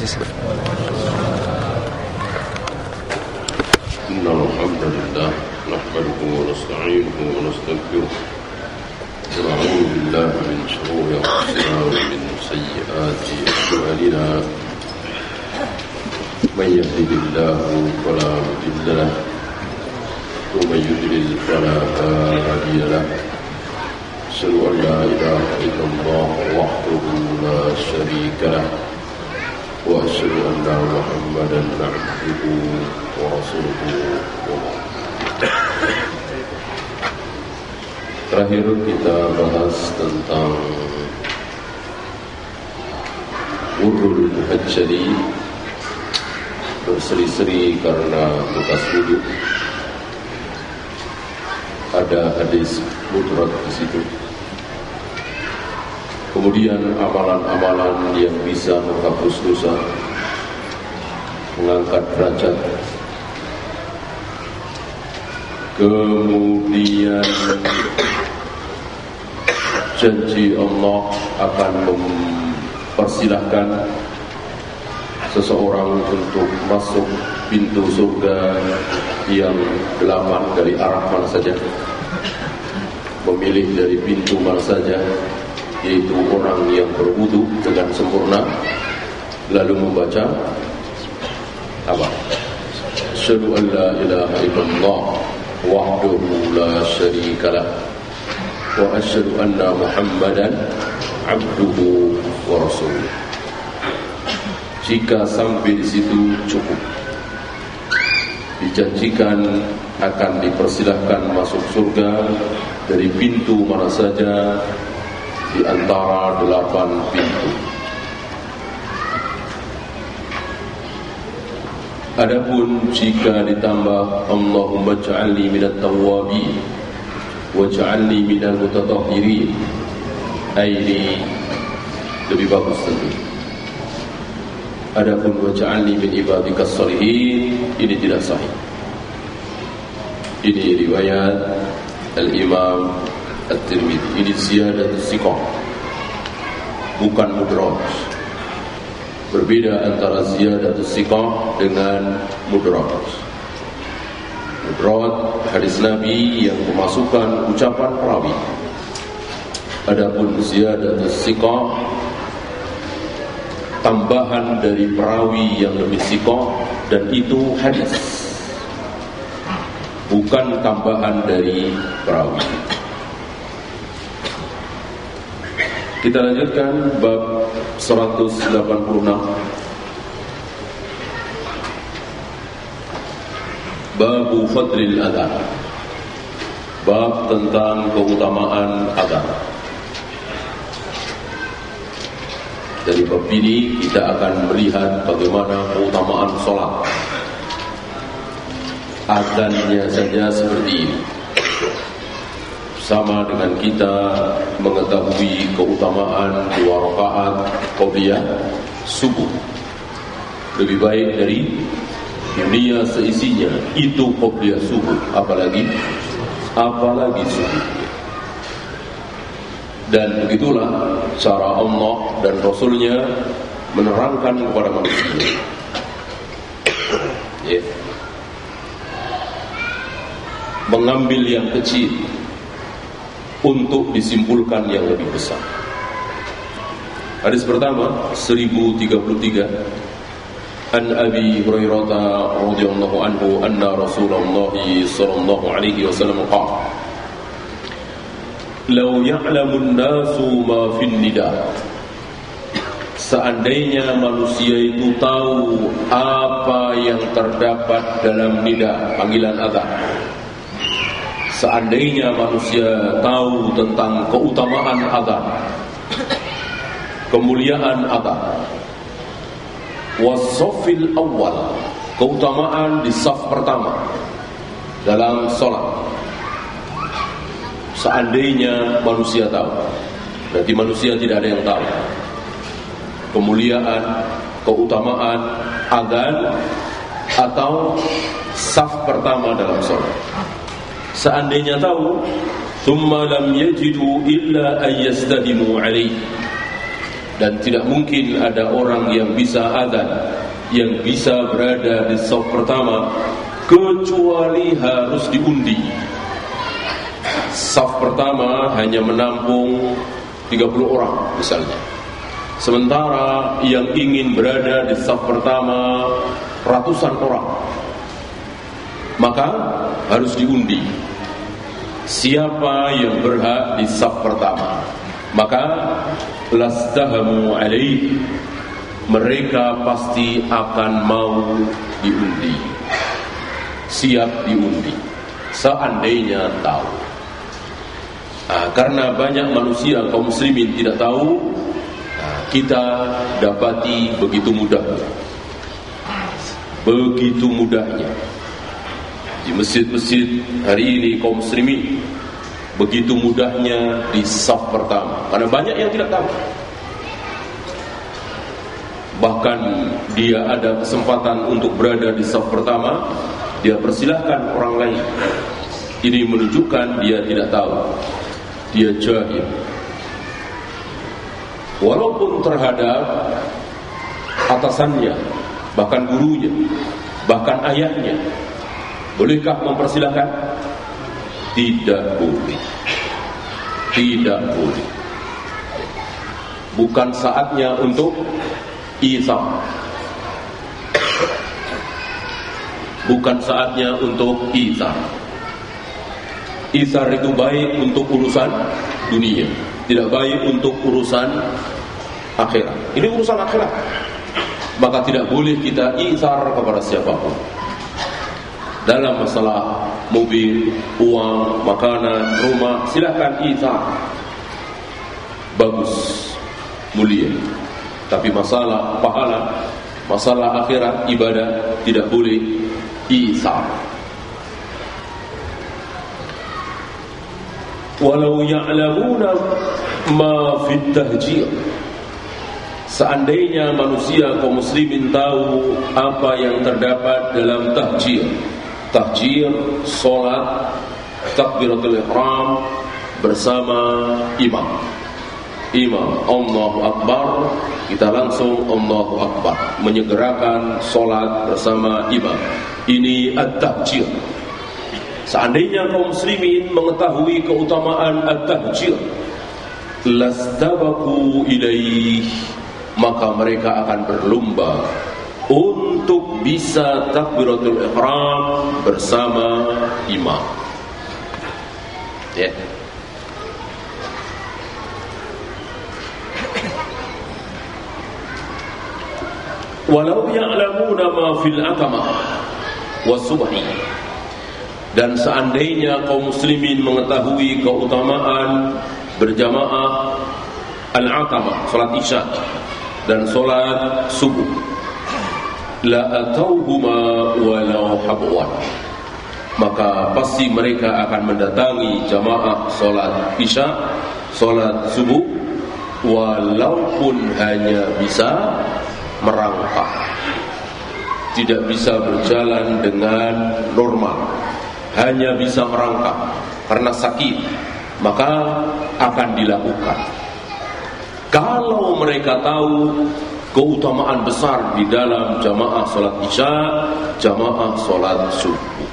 Innal hamdalillah nahmaduhu wa nasta'inuhu wa nastaghfiruh wa na'udzu billahi min shururi anfusina wa min sayyiati a'malina. Man yahdihillahu fala mudilla lahu wa man yudlil fala hadiya lahu. Asyhadu an la ilaha illallah wahdahu la syarika lahu wa asyhadu anna Muhammadan abduhu wa rasuluhu. Terakhir kita bahas tentang wudhu muhajjali, berseri-seri karena bekas wudhu. Ada hadis mudrak di situ. Kemudian amalan-amalan yang bisa menghapus dosa, mengangkat derajat. Kemudian janji Allah akan mempersilahkan seseorang untuk masuk pintu surga yang 8 dari arah mana saja, memilih dari pintu mana saja, yaitu orang yang berwudu dengan sempurna lalu membaca apa? Asyhadu an la ilaha illallah wahdahu la syarika lah wa asyhadu anna Muhammadan abduhu wa rasuluh. Jika sampai di situ cukup, dijanjikan akan dipersilahkan masuk surga dari pintu mana saja di antara 8 pintu. Adapun jika ditambah Allahumma ja'alni minat tawwabin wa ja'alni minal mutatahhirin, ini lebih bagus tentu. Adapun wa ja'alni min ibadikas shalihin, ini tidak sahih. Ini riwayat Al-Imam At-Tirmidzi. Ini ziyadatus siqah, bukan mudraj. Berbeda antara ziyadatus siqah dengan mudraj. Mudraj hadis Nabi yang memasukkan ucapan perawi. Adapun ziyadatus siqah, tambahan dari perawi yang lebih siqah, dan itu hadis, bukan tambahan dari perawi. Kita lanjutkan bab 186. Babu fadlil adhan, bab tentang keutamaan adhan. Dari bab ini kita akan melihat bagaimana keutamaan sholat. Adhannya saja seperti ini, sama dengan kita mengetahui keutamaan 2 rakaat qobliyah subuh. Lebih baik dari dunia seisinya, itu qobliyah subuh, apalagi subuh. Dan begitulah cara Allah dan Rasulnya menerangkan kepada manusia. Mengambil yang kecil untuk disimpulkan yang lebih besar. Hadis pertama 1033, An Abi Hurairah radhiyallahu anhu anna Rasulullah sallallahu alaihi wasallam qala, "Law ya'lamu an-nasu ma fi an-nida." Seandainya manusia itu tahu apa yang terdapat dalam nida, panggilan azan. Seandainya manusia tahu tentang keutamaan azan, kemuliaan azan, wasafil awal, keutamaan di saf pertama dalam sholat. Seandainya manusia tahu, berarti manusia tidak ada yang tahu kemuliaan, keutamaan azan atau saf pertama dalam sholat. Seandainya tahu, thumma lam yajidu illa an yastadimu alaihi, Dan tidak mungkin ada orang yang bisa adzan, yang bisa berada di saf pertama, kecuali harus diundi. Saf pertama hanya menampung 30 orang misalnya. Sementara yang ingin berada di saf pertama ratusan orang, maka harus diundi siapa yang berhak di saf pertama. Maka lastahamu alaih, mereka pasti akan mau diundi, siap diundi seandainya tahu. Karena banyak manusia kaum muslimin tidak tahu, kita dapati begitu mudahnya di masjid-masjid hari ini kaum muslimin begitu mudahnya di saf pertama, karena banyak yang tidak tahu. Bahkan dia ada kesempatan untuk berada di saf pertama, dia persilahkan orang lain. Ini menunjukkan dia tidak tahu, dia jahil. Walaupun terhadap atasannya, bahkan gurunya, bahkan ayahnya, bolehkah mempersilahkan? Tidak boleh. Tidak boleh. Bukan saatnya untuk isar. Bukan saatnya untuk isar. Isar itu baik untuk urusan dunia, tidak baik untuk urusan akhirat. Ini urusan akhirat, maka tidak boleh kita isar kepada siapapun. Dalam masalah mobil, uang, makanan, rumah, silakan isar, bagus, mulia. Tapi masalah pahala, masalah akhirat, ibadah, tidak boleh isar. Walau ya'lamuna ma fit tahjir, seandainya manusia kaum muslimin tahu apa yang terdapat dalam tahjir. Tahjir, solat takbiratul ihram bersama imam. Imam Allahu Akbar, kita langsung Allahu Akbar, menyegerakan solat bersama imam. Ini at-tahjir. Seandainya kaum muslimin mengetahui keutamaan at-tahjir, lastabaku ilaih, maka mereka akan berlomba untuk bisa takbiratul ihram bersama imam. Ya. Walau ya'lamuna ma fil atamah was-subhi, dan seandainya kaum muslimin mengetahui keutamaan berjamaah al-atamah, salat isya dan salat subuh, la atauhuma walau habwan, maka pasti mereka akan mendatangi jamaah salat isya, salat subuh, walaupun hanya bisa merangkak, tidak bisa berjalan dengan normal, hanya bisa merangkak karena sakit, maka akan dilakukan. Kalau mereka tahu keutamaan besar di dalam jamaah salat isya, jamaah salat subuh.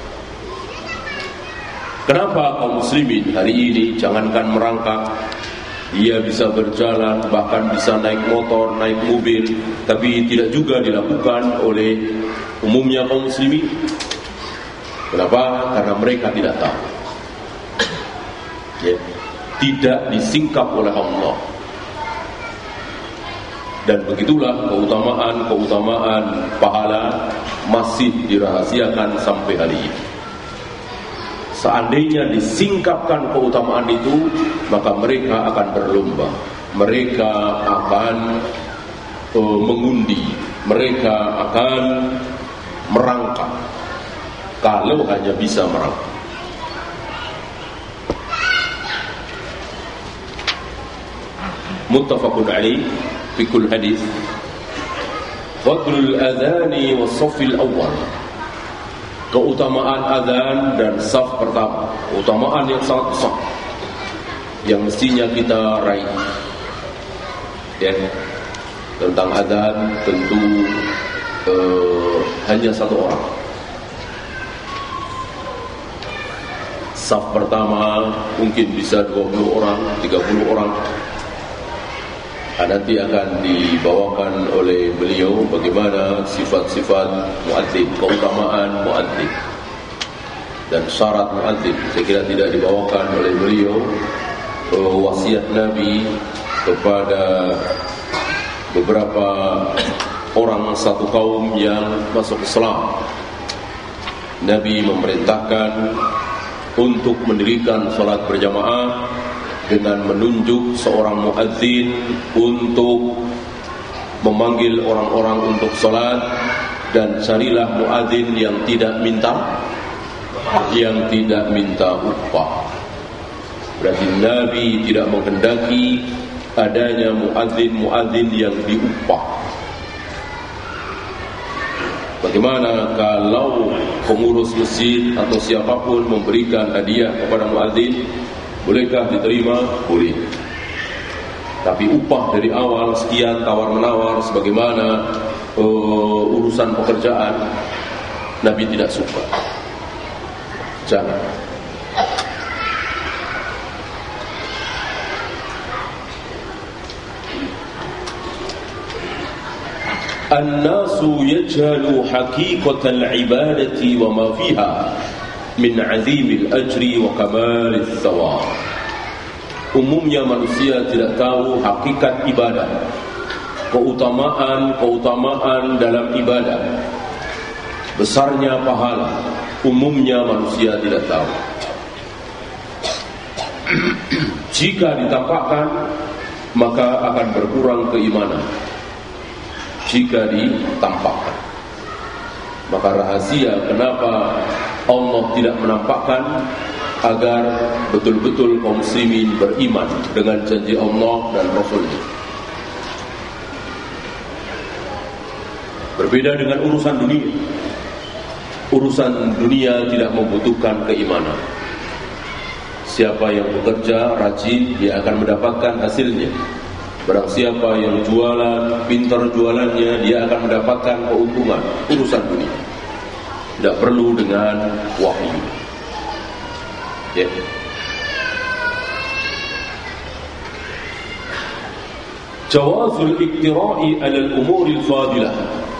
Kenapa kaum muslimin hari ini jangankan merangkak, dia bisa berjalan, bahkan bisa naik motor, naik mobil, tapi tidak juga dilakukan oleh umumnya kaum muslimin? Kenapa? Karena mereka tidak tahu, ya, tidak disingkap oleh Allah. Dan begitulah keutamaan pahala masih dirahasiakan sampai hari ini. Seandainya disingkapkan keutamaan itu, maka mereka akan berlomba, mereka akan mengundi, mereka akan merangkak. Kalau hanya bisa merangkak. Muttafaqun alaih fi kulli hadis. Fadlul adhani was saffil awwal. Keutamaan azan dan saf pertama, keutamaan yang sangat besar yang mestinya kita raih. Ya, tentang adzan tentu hanya satu orang. Saf pertama mungkin bisa 20 orang, 30 orang. Nanti akan dibawakan oleh beliau bagaimana sifat-sifat muadzin, keutamaan muadzin dan syarat muadzin. Saya kira tidak dibawakan oleh beliau wasiat Nabi kepada beberapa orang satu kaum yang masuk Islam. Nabi memerintahkan untuk mendirikan salat berjamaah dengan menunjuk seorang muadzin untuk memanggil orang-orang untuk salat, dan carilah muadzin yang tidak minta upah. Berarti Nabi tidak menghendaki adanya muadzin yang diupah. Bagaimana kalau pengurus masjid atau siapapun memberikan hadiah kepada muadzin? Bolehkah diterima? Boleh. Tapi upah dari awal sekian, tawar-menawar sebagaimana urusan pekerjaan, Nabi tidak suka. Jangan. An-nasu yajhalu haqiqatal ibadati wa ma fiha min azimil ajri wa kamalil thawab. Umumnya manusia tidak tahu hakikat ibadah, keutamaan dalam ibadah, besarnya pahala. Umumnya manusia tidak tahu. Jika ditampakkan, maka akan berkurang keimanan. Jika ditampakkan, maka rahasia kenapa Allah tidak menampakkan, agar betul-betul kaum muslimin beriman dengan janji Allah dan Rasul-Nya. Berbeda dengan urusan dunia. Urusan dunia tidak membutuhkan keimanan. Siapa yang bekerja rajin, dia akan mendapatkan hasilnya. Barang siapa yang jualan, pintar jualannya, dia akan mendapatkan keuntungan. Urusan dunia tidak perlu dengan wahyu. Ya. Jawazul iktira'i 'ala al-umuril fadilah.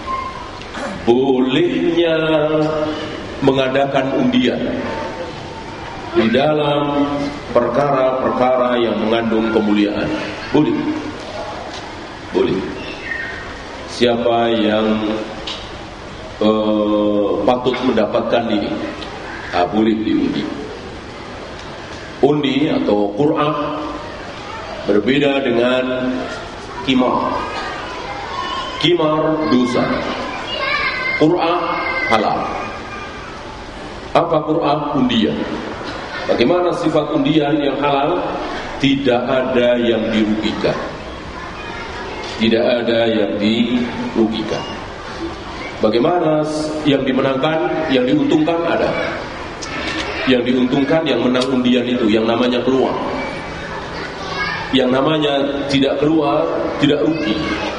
Bolehnya mengadakan undian di dalam perkara-perkara yang mengandung kemuliaan. Boleh. Boleh. Siapa yang patut mendapatkan ini, boleh diundi. Undi atau Qur'ah berbeda dengan qimar. Qimar dosa, Qur'ah halal. Apa Qur'ah? Undian. Bagaimana sifat undian yang halal? Tidak ada yang dirugikan. Tidak ada yang dirugikan. Bagaimana yang dimenangkan, yang diuntungkan ada. Yang diuntungkan yang menang undian itu, yang namanya keluar. Yang namanya tidak keluar, tidak rugi,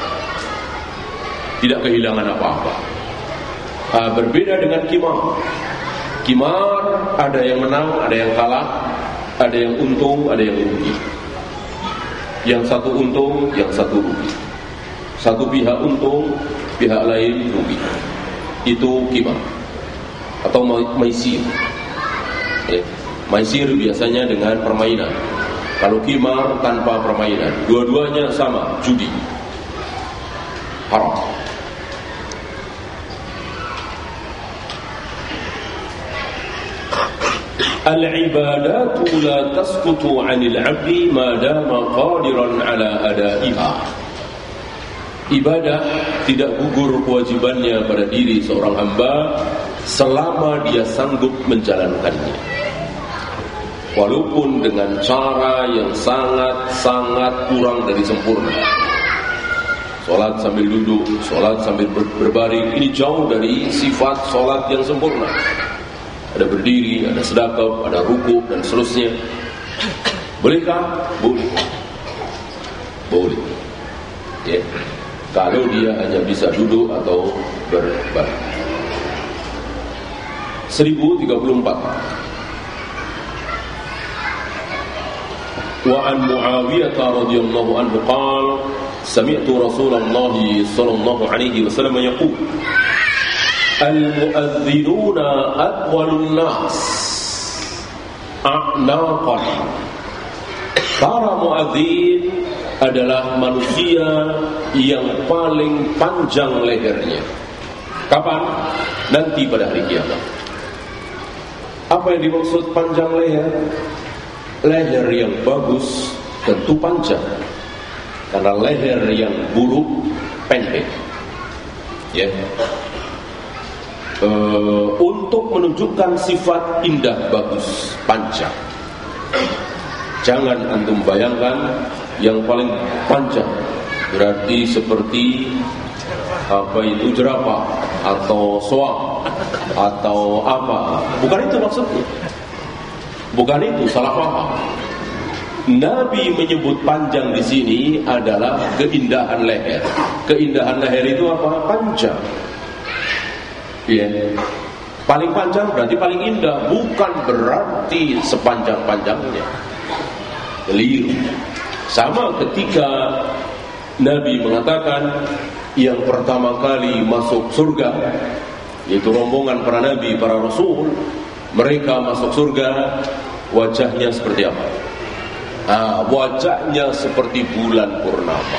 tidak kehilangan apa-apa. Berbeda dengan qimar. Qimar ada yang menang, ada yang kalah, ada yang untung, ada yang rugi. Yang satu untung, yang satu rugi. Satu pihak untung, pihak lain rugi. Itu qimar atau maisir. Maisir biasanya dengan permainan. Kalau qimar tanpa permainan, dua-duanya sama, judi, haram. Al-ibadatu la tasqutu 'anil 'abdi ma dama qadiran 'ala ada'iha. Ibadah tidak gugur kewajibannya pada diri seorang hamba selama dia sanggup menjalankannya, walaupun dengan cara yang sangat-sangat kurang dari sempurna. Sholat sambil duduk, sholat sambil berbaring, ini jauh dari sifat sholat yang sempurna. Ada berdiri, ada sedekah, ada rukuk dan seterusnya. Bolehkah? Boleh. Boleh. Ya. Kalau dia hanya bisa duduk atau berbaring. 1034. Wa an Muawiyah radhiyallahu anhu qala sami'tu Rasulullah sallallahu alaihi wasallam yaqul al-mu'adhdhinuna atwalun nas a'naqan. Para muadzin adalah manusia yang paling panjang lehernya. Kapan? Nanti pada hari kiamat. Apa yang dimaksud panjang leher? Leher yang bagus tentu panjang, karena leher yang buruk pendek. Ya. Untuk menunjukkan sifat indah bagus panjang. Jangan antum bayangkan yang paling panjang berarti seperti apa itu jerapah atau soang atau apa. Bukan itu maksudnya. Bukan itu, salah paham. Nabi menyebut panjang di sini adalah keindahan leher. Keindahan leher itu apa? Panjang. Ya. Paling panjang berarti paling indah, bukan berarti sepanjang-panjangnya. Keliru. Sama ketika Nabi mengatakan yang pertama kali masuk surga, yaitu rombongan para nabi, para rasul, mereka masuk surga, wajahnya seperti apa? Wajahnya seperti bulan purnama.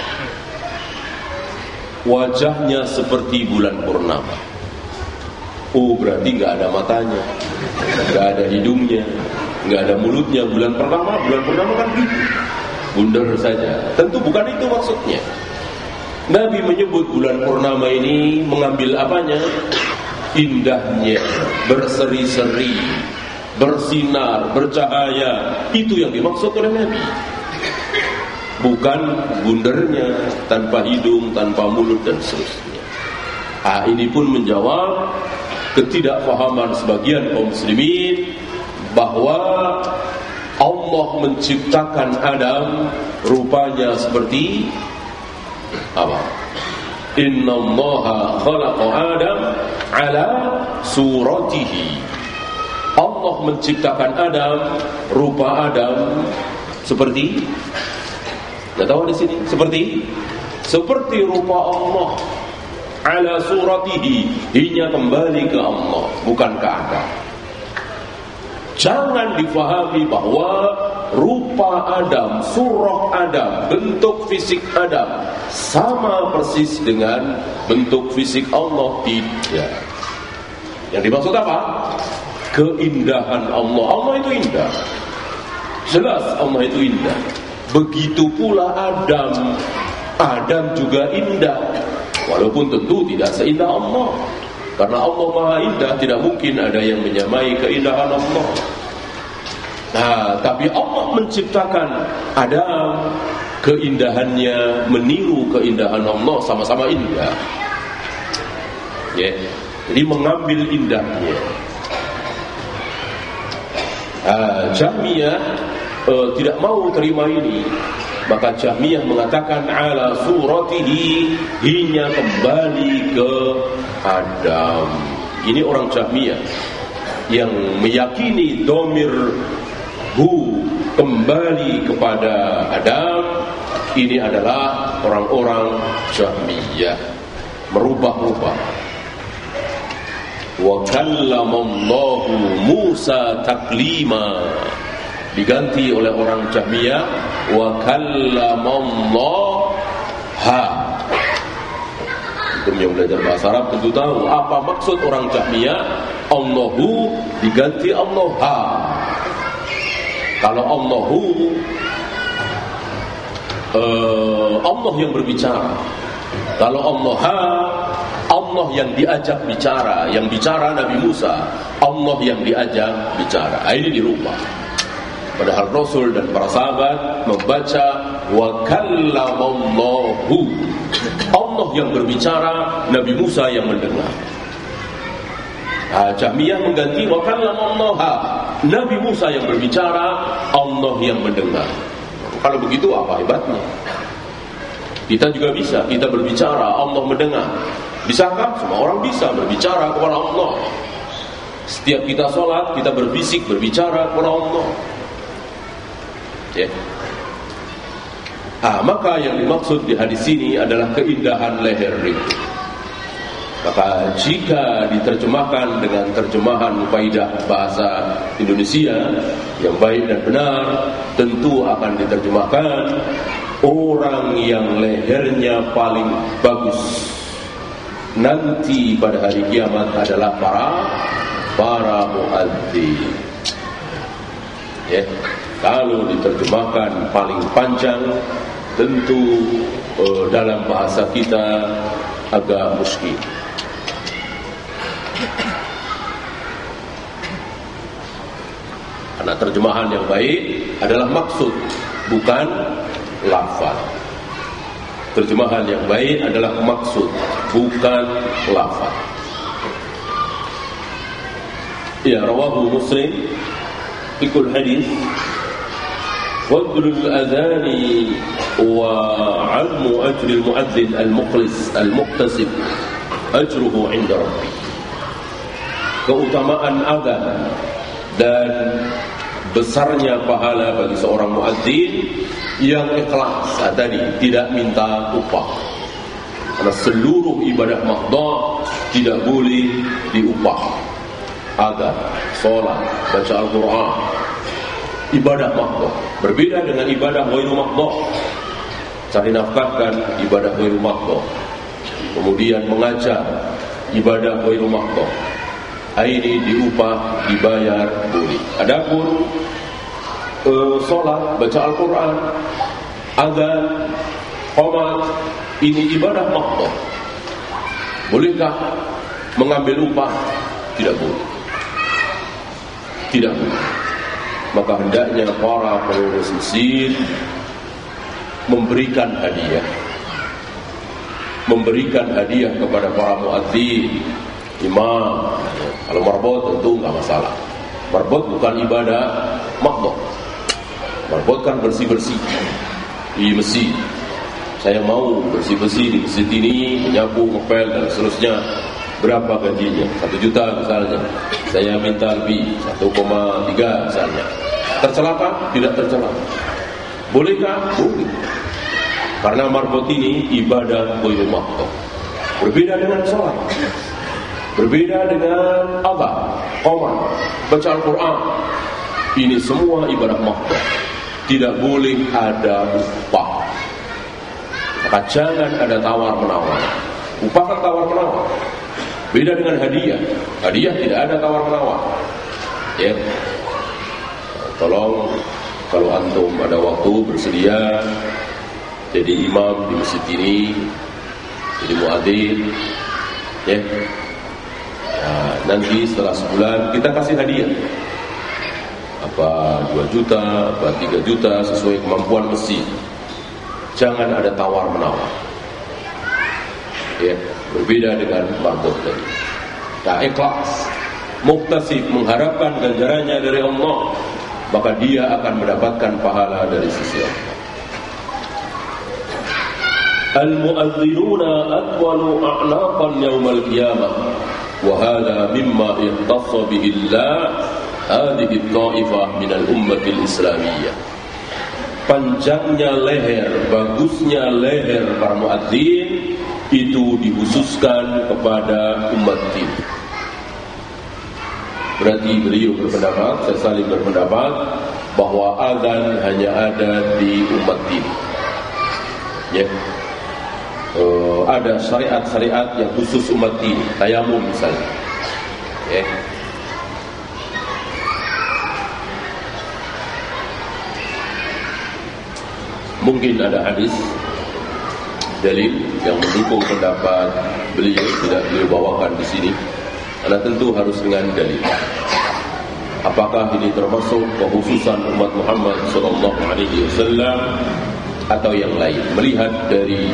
Wajahnya seperti bulan purnama. Oh, berarti nggak ada matanya, nggak ada hidungnya, nggak ada mulutnya. Bulan purnama kan gitu, bundar saja. Tentu bukan itu maksudnya. Nabi menyebut bulan purnama ini mengambil apanya? Indahnya, berseri-seri, bersinar, bercahaya. Itu yang dimaksud oleh Nabi. Bukan bundernya, tanpa hidung, tanpa mulut dan seterusnya. Ini pun menjawab ketidakfahaman sebagian kaum muslimin bahwa Allah menciptakan Adam rupanya seperti apa? Inna Allaha khalaqa Adam ala suratihi. Allah menciptakan Adam, rupa Adam seperti, enggak tahu di sini, seperti rupa Allah. Ala suratihi, inya kembali ke Allah, bukan ke Adam. Jangan difahami bahwa rupa Adam, surah Adam, bentuk fisik Adam sama persis dengan bentuk fisik Allah. Tidak. Yang dimaksud apa? Keindahan Allah. Allah itu indah. Jelas Allah itu indah. Begitu pula Adam. Adam juga indah. Walaupun tentu tidak seindah Allah. Karena Allah Maha Indah, tidak mungkin ada yang menyamai keindahan Allah. Tapi Allah menciptakan Adam, keindahannya meniru keindahan Allah, sama-sama indah. Jadi mengambil indahnya. Jahmiyah tidak mau terima ini. Maka Jahmiyah mengatakan ala suratihi, inya kembali ke Adam. Ini orang Jahmiyah yang meyakini domir hu kembali kepada Adam. Ini adalah orang-orang Jahmiyah, merubah-rubah. Wa kallamallahu Musa taklima, diganti oleh orang Jahmiyah wa kallamallaha. Untuk yang belajar bahasa Arab tentu tahu apa maksud orang Jahmiyah. Allahu diganti Allaha. Kalau Allahu, Allah yang berbicara. Kalau Allaha, Allah yang diajak bicara. Yang bicara Nabi Musa, Allah yang diajak bicara. Ini dirubah. Padahal Rasul dan para sahabat membaca wa kallamallahu, Allah yang berbicara, Nabi Musa yang mendengar. Jahmiyah mengganti wa kallamallaha, Nabi Musa yang berbicara, Allah yang mendengar. Kalau begitu apa hebatnya? Kita juga bisa, kita berbicara, Allah mendengar. Bisakah? Semua orang bisa berbicara kepada Allah. Setiap kita sholat, kita berbisik, berbicara kepada Allah. Ya. Maka yang dimaksud di hadis ini adalah keindahan leher itu. Maka jika diterjemahkan dengan terjemahan kaidah bahasa Indonesia yang baik dan benar, tentu akan diterjemahkan orang yang lehernya paling bagus nanti pada hari kiamat adalah para muadzin. Ya, kalau diterjemahkan paling panjang, tentu dalam bahasa kita agak muskil. Karena terjemahan yang baik adalah maksud, bukan lafaz. Terjemahan yang baik adalah maksud, bukan lafaz. Ya, rawahu Muslim ikul hadis wadlul adhani wa 'almu ajri al-mu'adzin al-mukhlis al-muqtasib ajruhu 'inda rabbi. Keutamaan adzan dan besarnya pahala bagi seorang muadzin yang ikhlas tadi, tidak minta upah. Karena seluruh ibadah maqdha tidak boleh diupah. Adzan, salat, baca Al-Qur'an, ibadah maqdha berbeda dengan ibadah ghairu maqdha. Cari nafkahkan ibadah ghairu maqdha. Kemudian mengajar ibadah ghairu maqdha. Ini diupah, dibayar, boleh. Adapun salat, baca Al-Quran, adzan, qomat, ini ibadah maqdha. Bolehkah mengambil upah? Tidak boleh. Tidak boleh. Maka hendaknya para pengurus masjid memberikan hadiah kepada para muadzin, imam. Kalau marbot tentu enggak masalah. Marbot bukan ibadah maqdha. Marbot kan bersih-bersih di masjid. Saya mau bersih-bersih di masjid ini, menyapu, ngepel dan seterusnya. Berapa gajinya? 1 juta misalnya. Saya minta lebih, 1,3 misalnya. Tercelaka? Tidak tercela. Bolehkah? Boleh. Karena marbot ini ibadah ghairu maqdha. Berbeda dengan salat. Berbeda dengan adzan, qomat, baca Al-Quran. Ini semua ibadah maqdha. Tidak boleh ada upah. Maka jangan ada tawar-menawar. Upah kan tawar-menawar. Beda dengan hadiah. Hadiah tidak ada tawar-menawar. Ya. Tolong kalau antum ada waktu bersedia jadi imam di masjid ini, jadi muadzin, ya. Nanti setelah sebulan kita kasih hadiah. Apa 2 juta, apa 3 juta sesuai kemampuan masjid. Jangan ada tawar-menawar. Ya, berbeda dengan marbot tadi. Nah, ikhlas, muhtasib, mengharapkan ganjarannya dari Allah, maka dia akan mendapatkan pahala dari sisi Allah. Al-mu'adhdhinuna atwalu a'naqan yawmal qiyamah wa hadha mimma ihtassa bihi Allah hadhihi at-ta'ifah min al-ummati al-islamiyyah. Panjangnya leher, bagusnya leher para muadzin itu dikhususkan kepada umat ini. Berarti beliau berpendapat, saya saling berpendapat bahwa adzan hanya ada di umat ini. Ya. Ada syariat-syariat yang khusus umat ini, tayamum misalnya. Ya. Mungkin ada hadis dalil yang mendukung pendapat beliau, tidak beliau bawakan di sini. Karena tentu harus dengan dalil. Apakah ini termasuk kekhususan umat Muhammad SAW atau yang lain? Melihat dari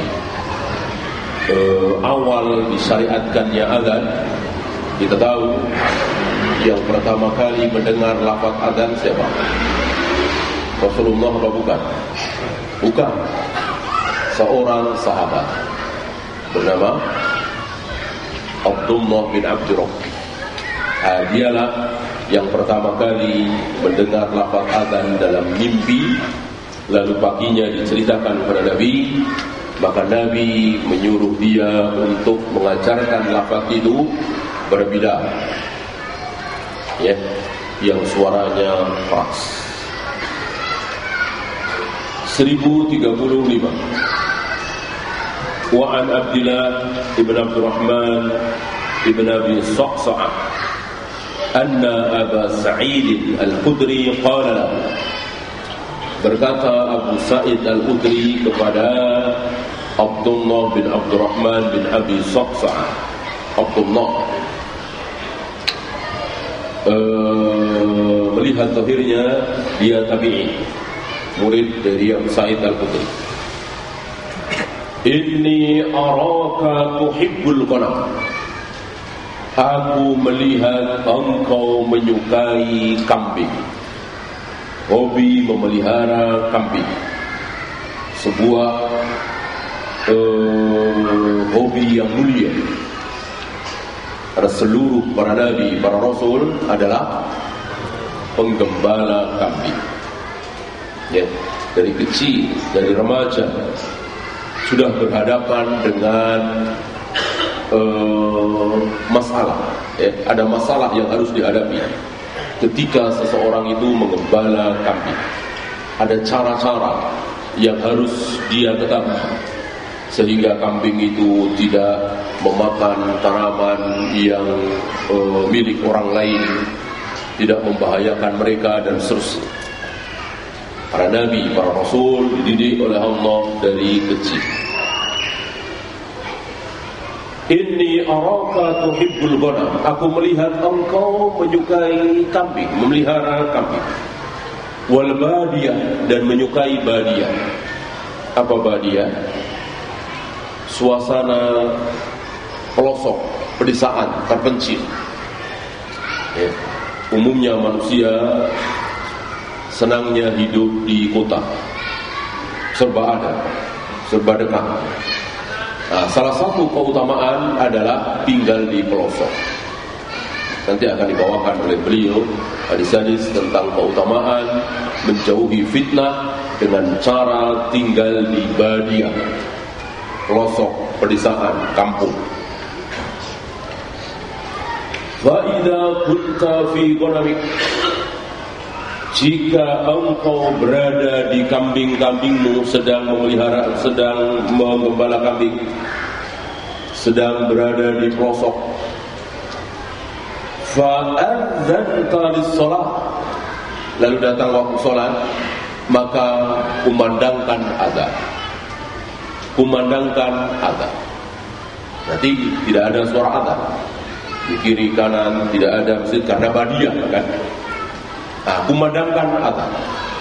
awal disyariatkannya adzan, kita tahu yang pertama kali mendengar lafaz adzan siapa? Rasulullah atau bukan? Bukan. seorang sahabat bernama Abdullah bin Abdurrahman. Dialah yang pertama kali mendengar lafaz azan dalam mimpi. Lalu paginya diceritakan kepada Nabi, maka Nabi menyuruh dia untuk mengajarkan lafaz itu berbeda, ya, yang suaranya keras. 1035. Wa an Abdullah ibn Abdurrahman ibn Abi Sa'sa'ah anna Aba Sa'id al-Khudri qala, berkata Abu Sa'id al-Khudri kepada Abdullah bin Abdurrahman bin Abi Sa'sa'ah. Abdullah melihat zahirnya dia tabi'i, murid dari Abu Sa'id al-Khudri. Inni araka tuhibbul ghanam, aku melihat engkau menyukai kambing, hobi memelihara kambing, sebuah hobi yang mulia. Karena seluruh para nabi, para rasul adalah penggembala kambing. Ya, dari kecil, dari remaja sudah berhadapan dengan masalah. Ya, ada masalah yang harus dihadapi ketika seseorang itu menggembala kambing. Ada cara-cara yang harus dia ketahui sehingga kambing itu tidak memakan tanaman yang milik orang lain, tidak membahayakan mereka dan seterusnya. Para nabi, para rasul dididik oleh Allah dari kecil. Inni araka tuhibbul ghanam, aku melihat engkau menyukai kambing, memelihara kambing. Wal badiyah, dan menyukai badiyah. Apa badiyah? Suasana pelosok, pedesaan, terpencil. Ya. Umumnya manusia senangnya hidup di kota, serba ada, serba dekat. Nah, salah satu keutamaan adalah tinggal di pelosok. Nanti akan dibawakan oleh beliau hadis-hadis tentang keutamaan menjauhi fitnah dengan cara tinggal di badiyah, pelosok, pedesaan, kampung. Fa idza kunta fi ghanamik, jika engkau berada di kambing-kambingmu, sedang memelihara, sedang menggembala kambing, sedang berada di pelosok, fa'adzanta lis-shalah, lalu datang waktu salat, maka kumandangkan azan. Kumandangkan azan. Berarti tidak ada suara azan. Di kiri kanan tidak ada masjid karena badiyah, kan? Kumandangkan azan.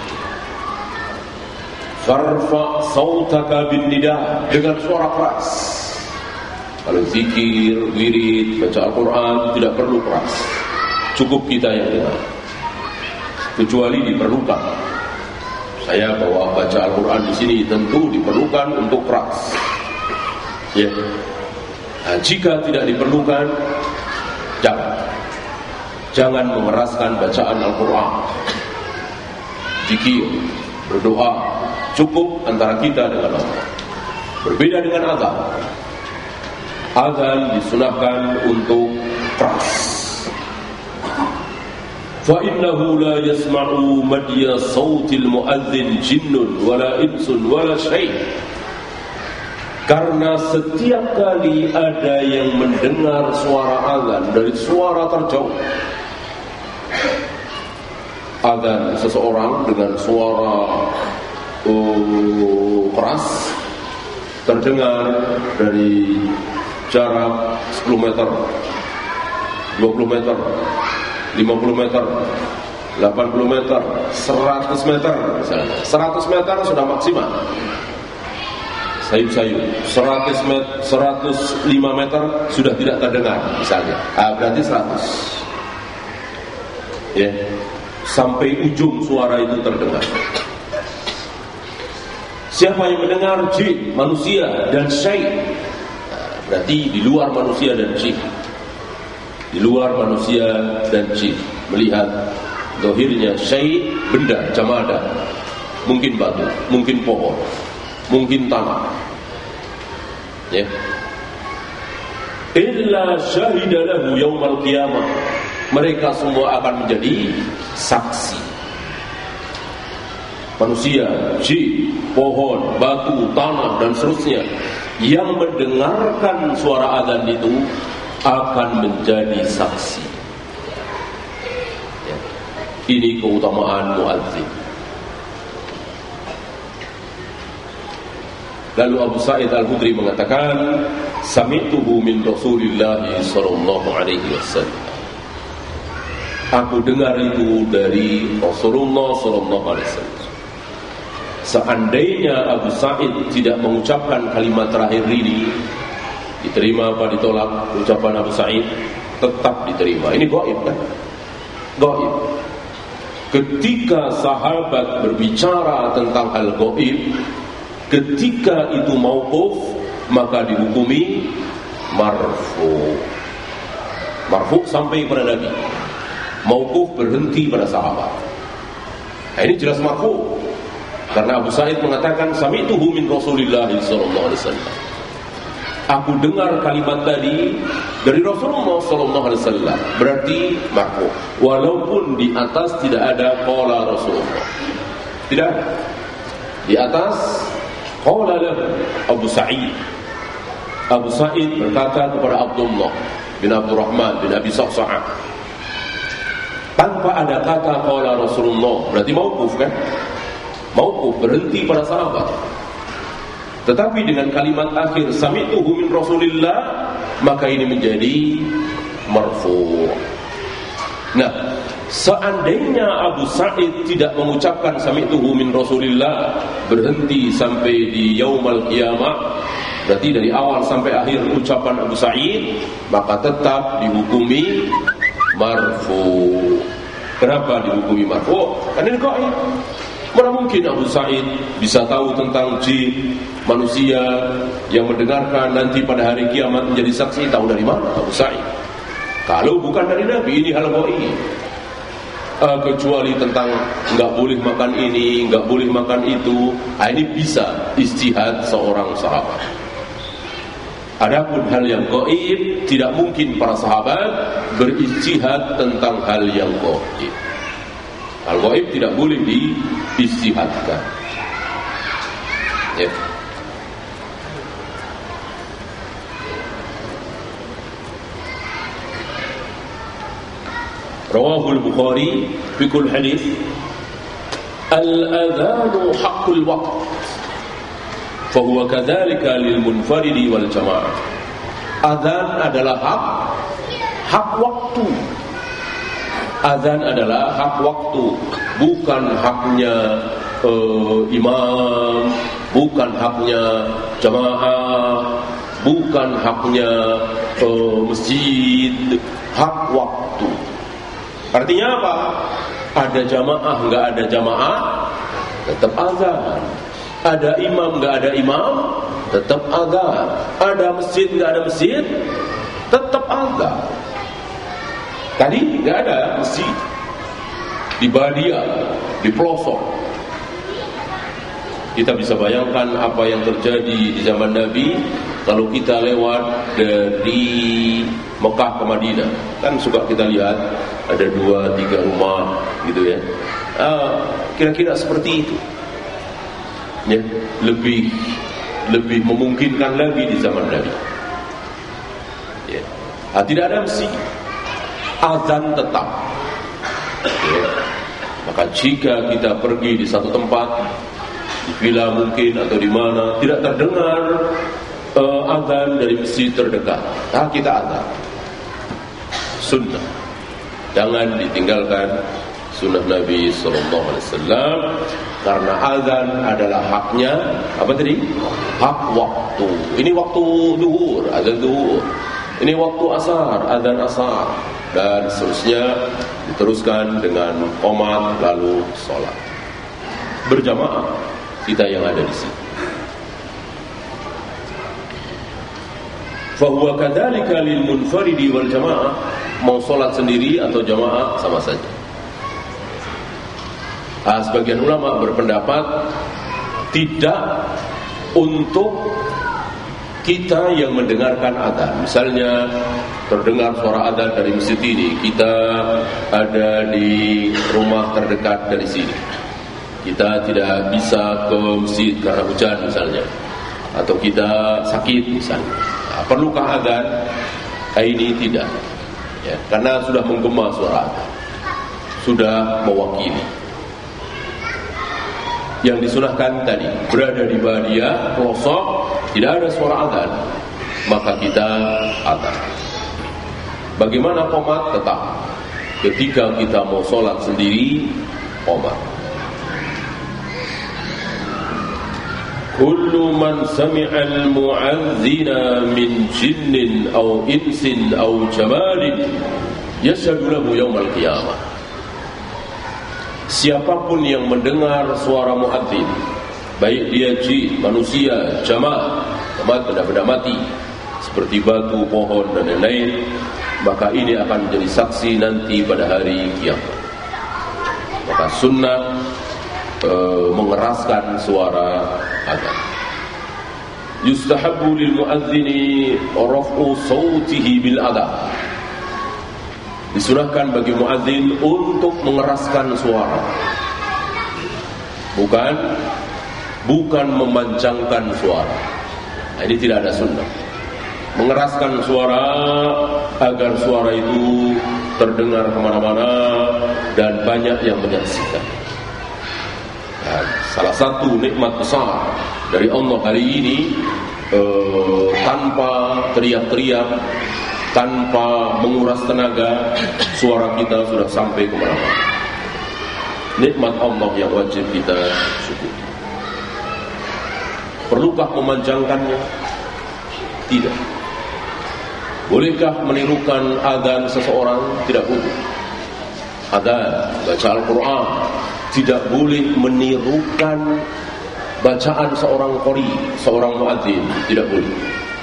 Farfa sautaka bin nida, dengan suara keras. Kalau zikir, wirid, baca Al-Quran tidak perlu keras, cukup kita yang dengar. Kecuali diperlukan. Saya bawa baca Al-Quran di sini tentu diperlukan untuk keras. Ya. Nah, jika tidak diperlukan, jangan mengeraskan bacaan Al-Quran. Zikir, berdoa, cukup antara kita dengan Allah. Berbeda dengan azan. Azan disunahkan untuk keras. Fa innahu la yasma'u madya sautil muadzin jinnun wala insun wala syai'. Karena setiap kali ada yang mendengar suara azan dari suara terjauh, azan seseorang dengan suara keras terdengar dari jarak 10 meter, 20 meter, 50 meter, 80 meter, 100 meter misalnya. 100 meter sudah maksimal. Sayup-sayup 105 meter sudah tidak terdengar misalnya. Berarti 100. Ya. Sampai ujung suara itu terdengar. Siapa yang mendengar jin, manusia dan syai', berarti di luar manusia dan jin. Di luar manusia dan jin, melihat zahirnya syai', benda, jamadah, mungkin batu, mungkin pohon, mungkin tanah, ya. Illa syahida lahu yaumal qiyamah, mereka semua akan menjadi saksi. Manusia, jin, pohon, batu, tanah dan seterusnya yang mendengarkan suara azan itu akan menjadi saksi. Ya. Ini keutamaan muadzin. Lalu Abu Sa'id Al-Khudri mengatakan, sami'tuhu min Rasulillah sallallahu alaihi wasallam. Aku dengar itu dari Rasulullah sallallahu alaihi wasallam. Seandainya Abu Sa'id tidak mengucapkan kalimat terakhir ini, diterima apa ditolak ucapan Abu Sa'id? Tetap diterima. Ini gaib kan? Gaib. Ketika sahabat berbicara tentang hal gaib, ketika itu mauquf, maka dihukumi marfu. Marfu sampai kepada Nabi. Mauquf berhenti pada sahabat. Nah, ini jelas marfu. Karena Abu Sa'id mengatakan sami'tuhu min Rasulillah sallallahu alaihi wasallam. Aku dengar kalimat tadi dari Rasulullah sallallahu alaihi wasallam. Berarti marfu. Walaupun di atas tidak ada qala Rasulullah. Tidak. Di atas qala lahu Abu Sa'id. Abu Sa'id berkata kepada Abdullah bin Abdurrahman bin Abi Sa'sa'ah, tanpa ada kata qala Rasulullah, berarti mauquf kan? Mauquf, berhenti pada sahabat. Tetapi dengan kalimat akhir sami'tuhu min Rasulillah, maka ini menjadi marfu'. Nah, seandainya Abu Sa'id tidak mengucapkan sami'tuhu min Rasulillah, berhenti sampai di yaumal qiyamah, berarti dari awal sampai akhir ucapan Abu Sa'id, maka tetap dihukumi marfu'. Kenapa dihukumi marfu'? Karena ini gaib. Mana mungkin Abu Sa'id bisa tahu tentang jin, manusia yang mendengarkan nanti pada hari kiamat menjadi saksi? Tahu dari mana Abu Sa'id? Kalau bukan dari Nabi, ini hal gaib. Kecuali tentang enggak boleh makan ini, enggak boleh makan itu. Ini bisa ijtihad seorang sahabat. Adapun hal yang gaib, tidak mungkin para sahabat berijtihad tentang hal yang gaib. Al-ghaib tidak boleh diijtihadkan. Ya. Rawahul Bukhari fi kull hadis, al-adhan haqqul waqt, fa huwa kadzalika lil munfaridi wal jamaah. Adzan adalah hak waktu. Azan adalah hak waktu, bukan haknya imam, bukan haknya jamaah, bukan haknya masjid, hak waktu. Artinya apa? Ada jamaah, enggak ada jamaah, tetap azan. Ada imam, enggak ada imam, tetap azan. Ada masjid, enggak ada masjid, tetap azan. Tadi nggak ada masjid di badia, di pelosok. Kita bisa bayangkan apa yang terjadi di zaman Nabi kalau kita lewat dari Mekah ke Madinah. Kan suka kita lihat ada 2-3 rumah gitu ya. Kira-kira seperti itu. Ya, lebih memungkinkan lagi di zaman Nabi. Ya. Tidak ada masjid. Azan tetap. Ya. Maka jika kita pergi di satu tempat, di villa mungkin atau di mana, tidak terdengar azan dari masjid terdekat, kita azan. Sunnah. Jangan ditinggalkan sunnah Nabi sallallahu alaihi wasallam, karena azan adalah haknya apa tadi? Hak waktu. Ini waktu zuhur, azan zuhur. Ini waktu asar, azan asar. Dan seterusnya diteruskan dengan qomat lalu sholat berjamaah kita yang ada di sini. Fahuwa kadzalika lil munfaridi wal jamaah, mau sholat sendiri atau jamaah sama saja. Sebagian ulama berpendapat tidak untuk kita yang mendengarkan adzan. Misalnya terdengar suara adzan dari masjid ini, kita ada di rumah terdekat dari sini, kita tidak bisa ke masjid karena hujan misalnya, atau kita sakit misalnya. Perlukah adzan? Ini tidak, ya, karena sudah menggema suara adzan, sudah mewakili. Yang disunahkan tadi berada di bahagia pelosok, tidak ada suara adzan, maka kita adzan. Bagaimana qomat? Tetap ketika kita mau sholat sendiri, qomat. Kullu man sami'al mu'adzina min jinnin aw insin aw jamalin yashhadu lahu yaumal qiyamah. Siapapun yang mendengar suara muadzin, baik dia jin, manusia, jamal, benda-benda mati seperti batu, pohon dan lain-lain, maka ini akan menjadi saksi nanti pada hari kiamat. Maka sunnah mengeraskan suara adzan. Yustahabbu lil muadzini raf'u sautihi bil adzan. Disunahkan bagi muadzin untuk mengeraskan suara, bukan memanjangkan suara. Ini tidak ada sunnah. Mengeraskan suara agar suara itu terdengar kemana-mana dan banyak yang menyaksikan. Dan salah satu nikmat besar dari Allah hari ini, tanpa teriak-teriak, tanpa menguras tenaga, suara kita sudah sampai kemana-mana. Nikmat Allah yang wajib kita syukuri. Perlukah memanjangkannya? Tidak. Bolehkah menirukan adzan seseorang? Tidak boleh. Adzan, baca Al-Quran, tidak boleh menirukan bacaan seorang qori, seorang muadzin, tidak boleh.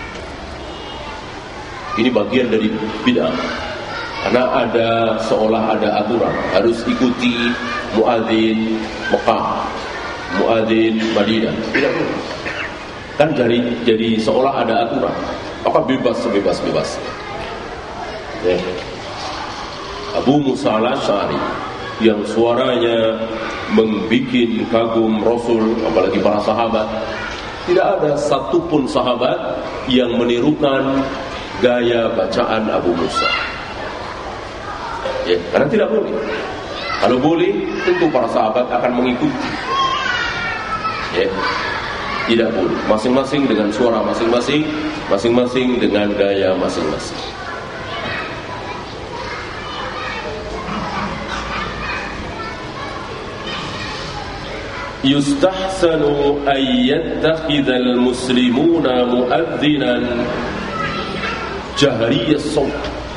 Ini bagian dari bid'ah. Karena seolah ada aturan, harus ikuti muadzin Mekah, muadzin Madinah. Tidak boleh. Kan jadi seolah ada aturan. Maka bebas sebebas-bebas. Ya. Abu Musa al-Asy'ari yang suaranya membuat kagum Rasul, apalagi para sahabat, tidak ada satupun sahabat yang menirukan gaya bacaan Abu Musa. Ya, karena tidak boleh. Kalau boleh, tentu para sahabat akan mengikuti. Ya, tidak boleh. Masing-masing dengan suara masing-masing, masing-masing dengan gaya masing-masing. Yustahsanu an yattakhidhal muslimuna mu'adzinan jahriyas shaut.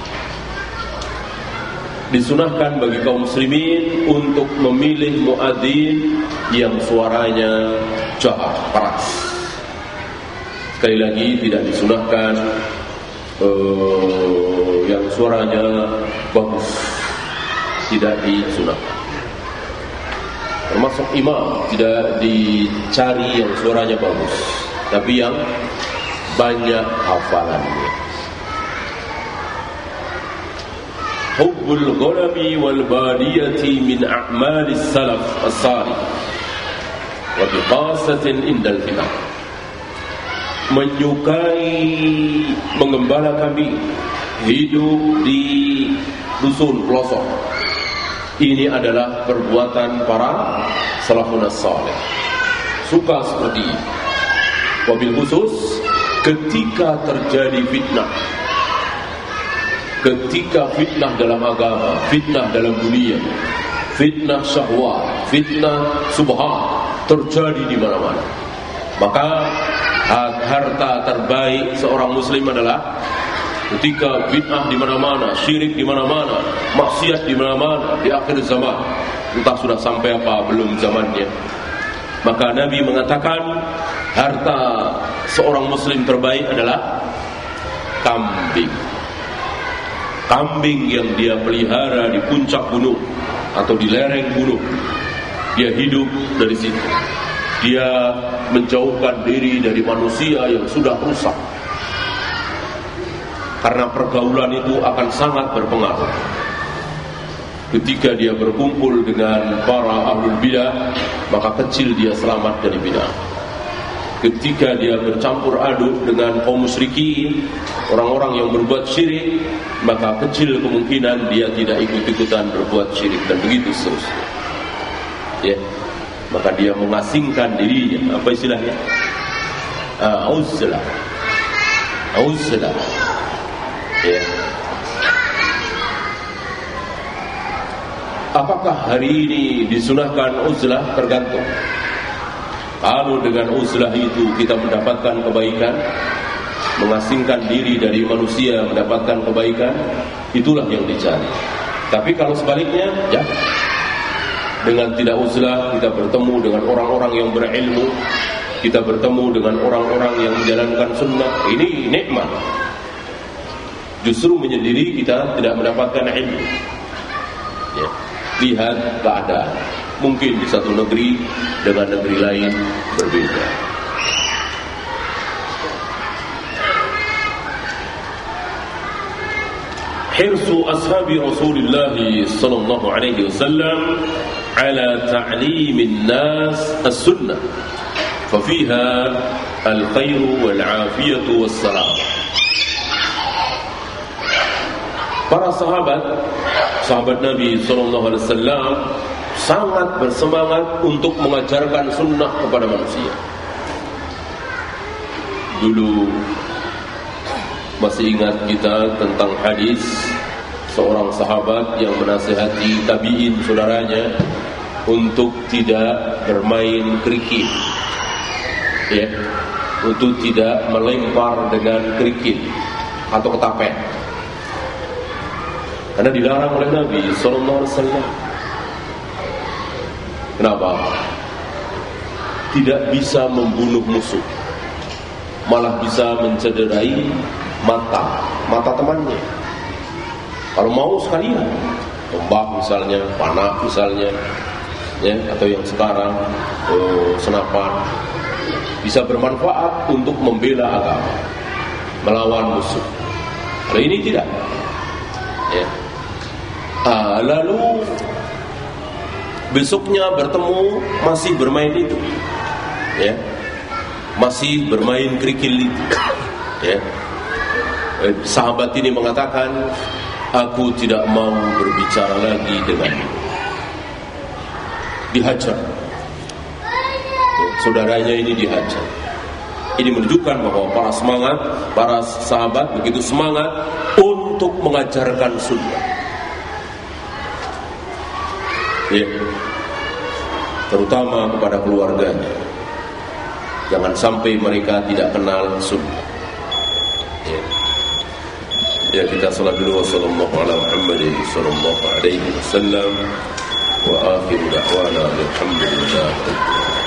Disunahkan bagi kaum muslimin untuk memilih muadzin yang suaranya jahar, keras. Sekali lagi, tidak disunahkan yang suaranya bagus, tidak disunahkan. Termasuk imam tidak dicari yang suaranya bagus, tapi yang banyak hafalannya. Hubbul ghanami wal badiyati min a'malis salaf as-salih wa biqasatin indal fitan. Menyukai mengembala kambing, hidup di dusun pelosok, ini adalah perbuatan para salafun as-salih. Suka seperti ini. Wabil khusus ketika terjadi fitnah, ketika fitnah dalam agama, fitnah dalam dunia, fitnah syahwat, fitnah subhat terjadi di mana-mana, maka harta terbaik seorang muslim adalah ketika fitnah di mana-mana, syirik di mana-mana, maksiat di mana-mana di akhir zaman, entah sudah sampai apa belum zamannya. Maka Nabi mengatakan harta seorang muslim terbaik adalah kambing. Kambing yang dia pelihara di puncak gunung atau di lereng gunung. Dia hidup dari situ. Dia menjauhkan diri dari manusia yang sudah rusak. Karena pergaulan itu akan sangat berpengaruh. Ketika dia berkumpul dengan para ahlul bidah, maka kecil dia selamat dari bidah. Ketika dia bercampur aduk dengan kaum musyrikin, orang-orang yang berbuat syirik, maka kecil kemungkinan dia tidak ikut-ikutan berbuat syirik, dan begitu seterusnya. Ya, maka dia mengasingkan dirinya. Apa istilahnya? Uzlah. Ya. Apakah hari ini disunahkan uzlah? Tergantung. Kalau dengan uzlah itu kita mendapatkan kebaikan, mengasingkan diri dari manusia mendapatkan kebaikan, itulah yang dicari. Tapi kalau sebaliknya, ya, dengan tidak uzlah kita bertemu dengan orang-orang yang berilmu, kita bertemu dengan orang-orang yang menjalankan sunnah, ini nikmat. Justru menyendiri kita tidak mendapatkan ilmu. Ya. Lihat keadaan. Mungkin di satu negeri dengan negeri lain berbeda. Hirsu ashabi Rasulullah sallallahu alaihi wasallam ala ta'limin nas as-sunnah, fa fiha al-khair wal-'afiyah was-salam. Para sahabat Nabi sallallahu alaihi wasallam sangat bersemangat untuk mengajarkan sunnah kepada manusia. Dulu masih ingat kita tentang hadis seorang sahabat yang menasihati tabi'in saudaranya untuk tidak bermain kerikil, ya, untuk tidak melempar dengan kerikil atau ketapel, karena dilarang oleh Nabi sallallahu alaihi wasallam. Kenapa? Tidak bisa membunuh musuh, malah bisa mencederai mata temannya. Kalau mau sekalian, tombak misalnya, panah misalnya, ya, atau yang sekarang senapan, bisa bermanfaat untuk membela agama, melawan musuh. Kalau ini tidak, ya. Lalu besoknya bertemu masih bermain itu, ya, masih bermain kerikil itu, ya. Sahabat ini mengatakan, aku tidak mau berbicara lagi denganmu. Dihajar, ya, saudaranya ini dihajar. Ini menunjukkan bahwa para sahabat begitu semangat untuk mengajarkan sunnah, ya, terutama kepada keluarganya. Jangan sampai mereka tidak kenal sunnah. Ya, kita salat dulu. Wassallallahu ala Muhammadin sallallahu alaihi wasallam wa akhiru da'wana alhamdulillah.